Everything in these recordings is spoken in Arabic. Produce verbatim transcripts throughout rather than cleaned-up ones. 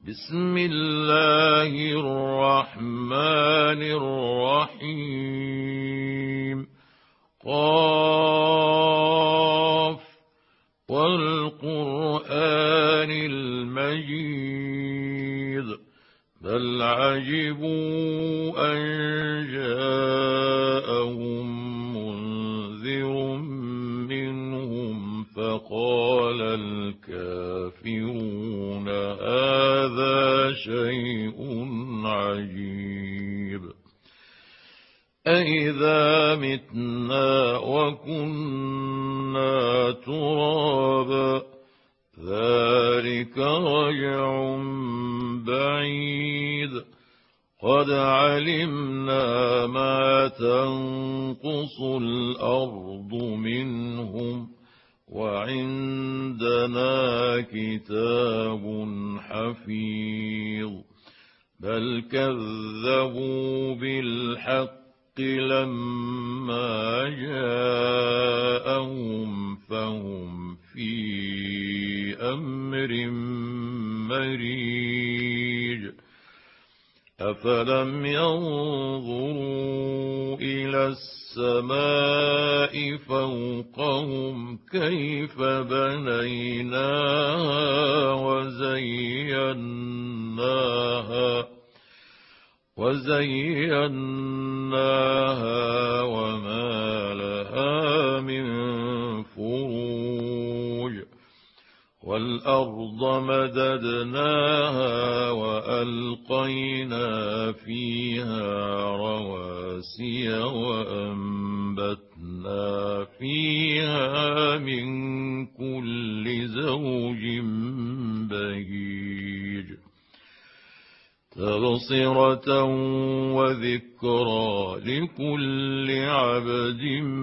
بسم الله الرحمن الرحيم. قاف والقرآن المجيد بل عجبوا أن جاءهم منذر منهم فقال الكافرون هذا شيء عجيب أإذا متنا وكنا ترابا ذلك رجع بعيد قد علمنا ما تنقص الأرض منهم وعندنا كتاب حفيظ بل كذبوا بالحق لما جاءهم فهم في أمر مريج أفلم ينظروا إلى السماء فوقهم كيف بنيناها وزيناها وزيناها وما لها من فروج والأرض مددناها وألقينا فيها رواسي وأنبتنا فيها من كل زوج بهيج تبصرة وذكرى لكل عبد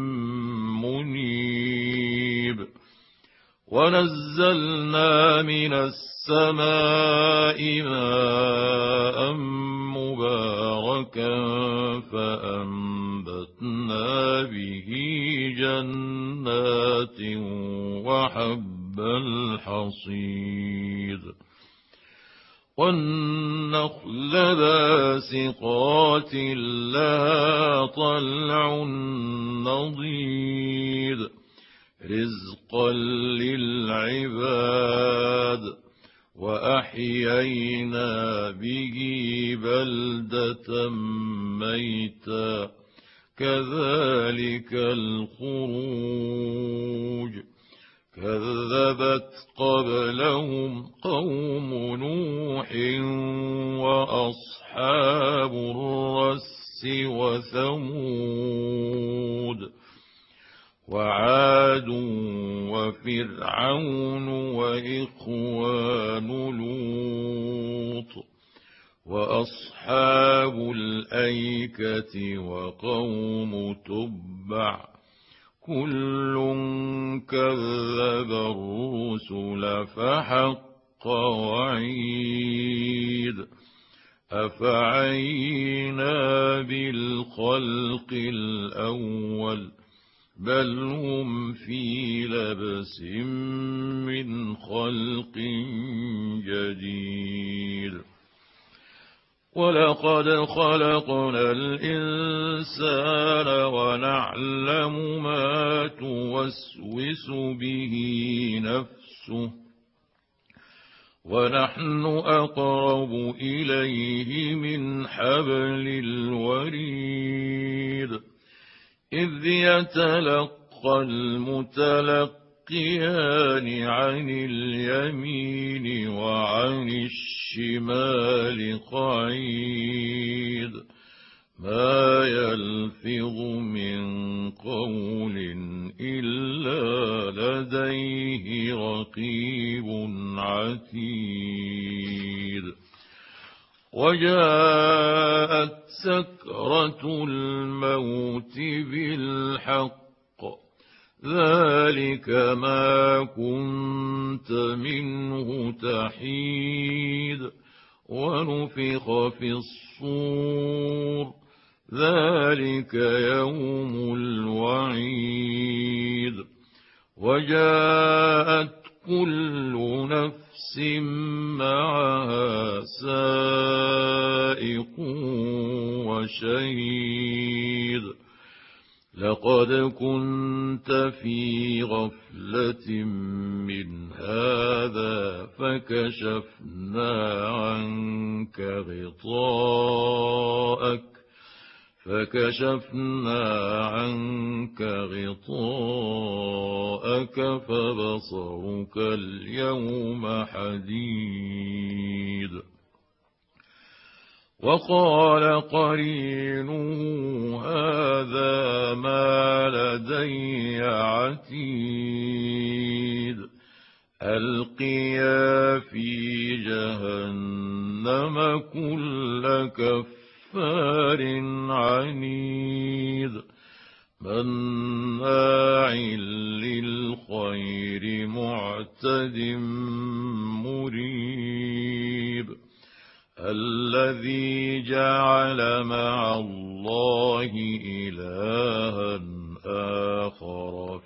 منيب ونزلنا من السماء ماء مباركا فأنبتنا به جنات وحب الحصيد والنخل باسقات لها طلع نضيد رزقا للعباد وأحيينا به بلدة ميتا كذلك الخروج كذبت قبلهم قوم نوح وأصحاب الرس وثمود وعاد وفرعون وإخوان لوط وأصحاب الأيكة وقوم تبع كل كذب الرسل فحق وعيد أفعينا بالخلق الأول بل هم في لبس من خلق جديد ولقد خلقنا الإنسان ونعلم ما توسوس به نفسه ونحن أقرب إليه من حبل الوريد إذ يتلقى المتلقيان عن اليمين وعن الشمال قعيد ما يلفظ من قول إلا لديه رقيب عتيد وجاءت سكرة الموت بالحق ذلك ما كنت منه تحيد ونفخ في الصور ذلك يوم الوعيد وجاءت كل نفس معها سائق وشهيد لقد كنت في غفلة من هذا فكشفنا عنك غطاءك فكشفنا عنك غطاءك فبصرك اليوم حديد وقال قرينه هذا ما لدي عتيد ألقيا في جهنم كل كفار عنيد مناع للخير معتد مريب الذي جعل مع الله إلها آخر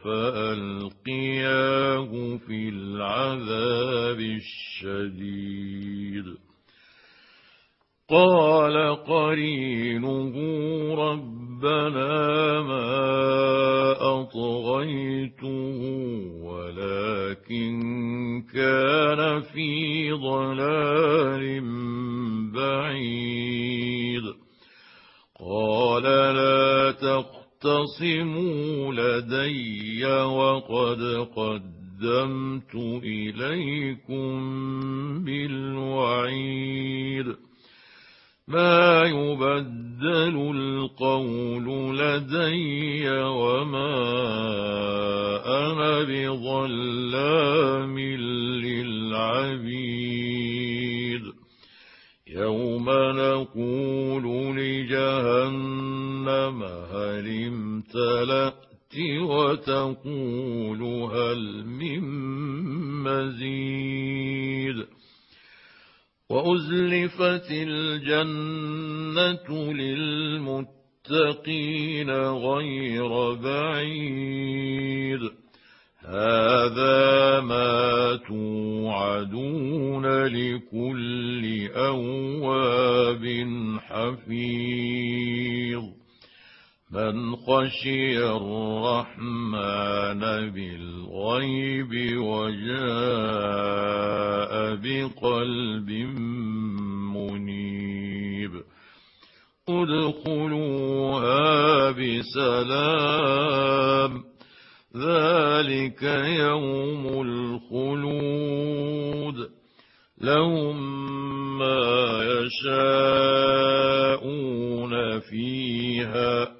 فألقياه في العذاب الشديد قال قرينه ربنا ما أطغيته ولكن كان في ضلال بعيد قال لا تختصموا لدي وقد قدمت إليكم بالوعيد ما يبدل القول لدي وما أنا بظلام للعبيد يوم نقول لجهنم هل امتلأت وتقول هل من مزيد وأزلفت الجنة للمتقين غير بعيد هذا ما توعدون لكل أواب حفيظ من خشي الرحمن بالغيب وجاء بقلب منيب ادخلوها بسلام ذلك يوم الخلود لهم ما يشاءون فيها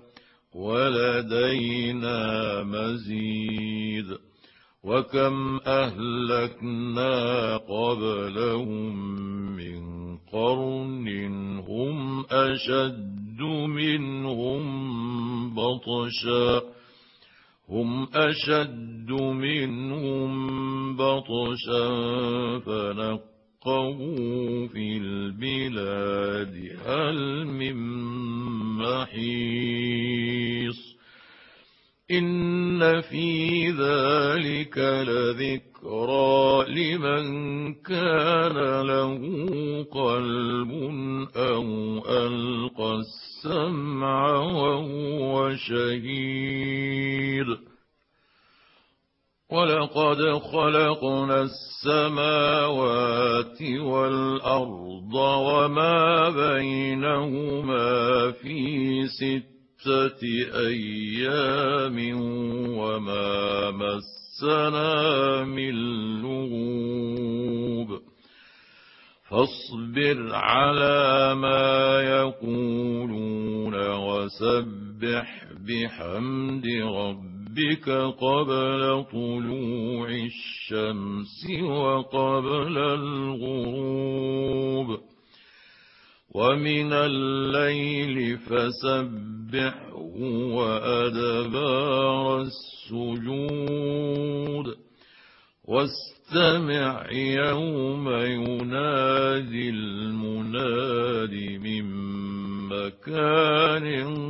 ولدينا مزيد وكم أهلكنا قبلهم من قرن هم أشد منهم بطشا هم أشد منهم بطشا فنقبوا في البلاد هل من محيص إن في ذلك لذكرى لمن كان له قلب أو ألقى السمع وهو شهيد ولقد خلقنا السماوات والأرض وما بينهما في ستة أيام وما مسنا من لغوب فاصبر على ما يقولون وسبح بحمد ربك قبل طلوع الشمس وقبل الغروب ومن الليل فسبحه وأدبار السجود واستمع يوم ينادي المناد من مكان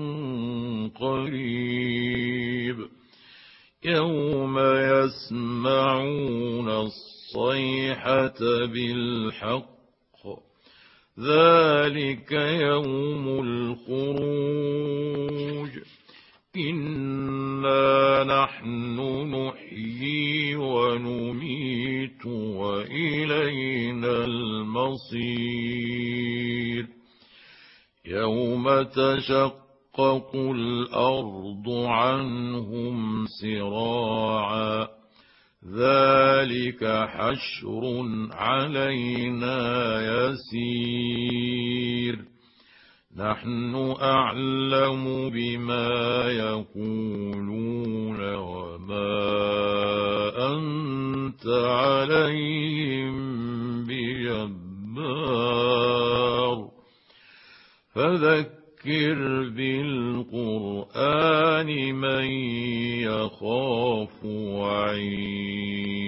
قريب يوم يسمعون الصيحة بالحق ذلك يوم الخروج إنا نحن نحيي ونميت وإلينا المصير يوم تشقق الأرض عنهم سراعا ذلك حشر علينا يسير نحن أعلم بما يقولون وما أنت عليهم بجبار فذكر بالقرآن من يخاف وعيد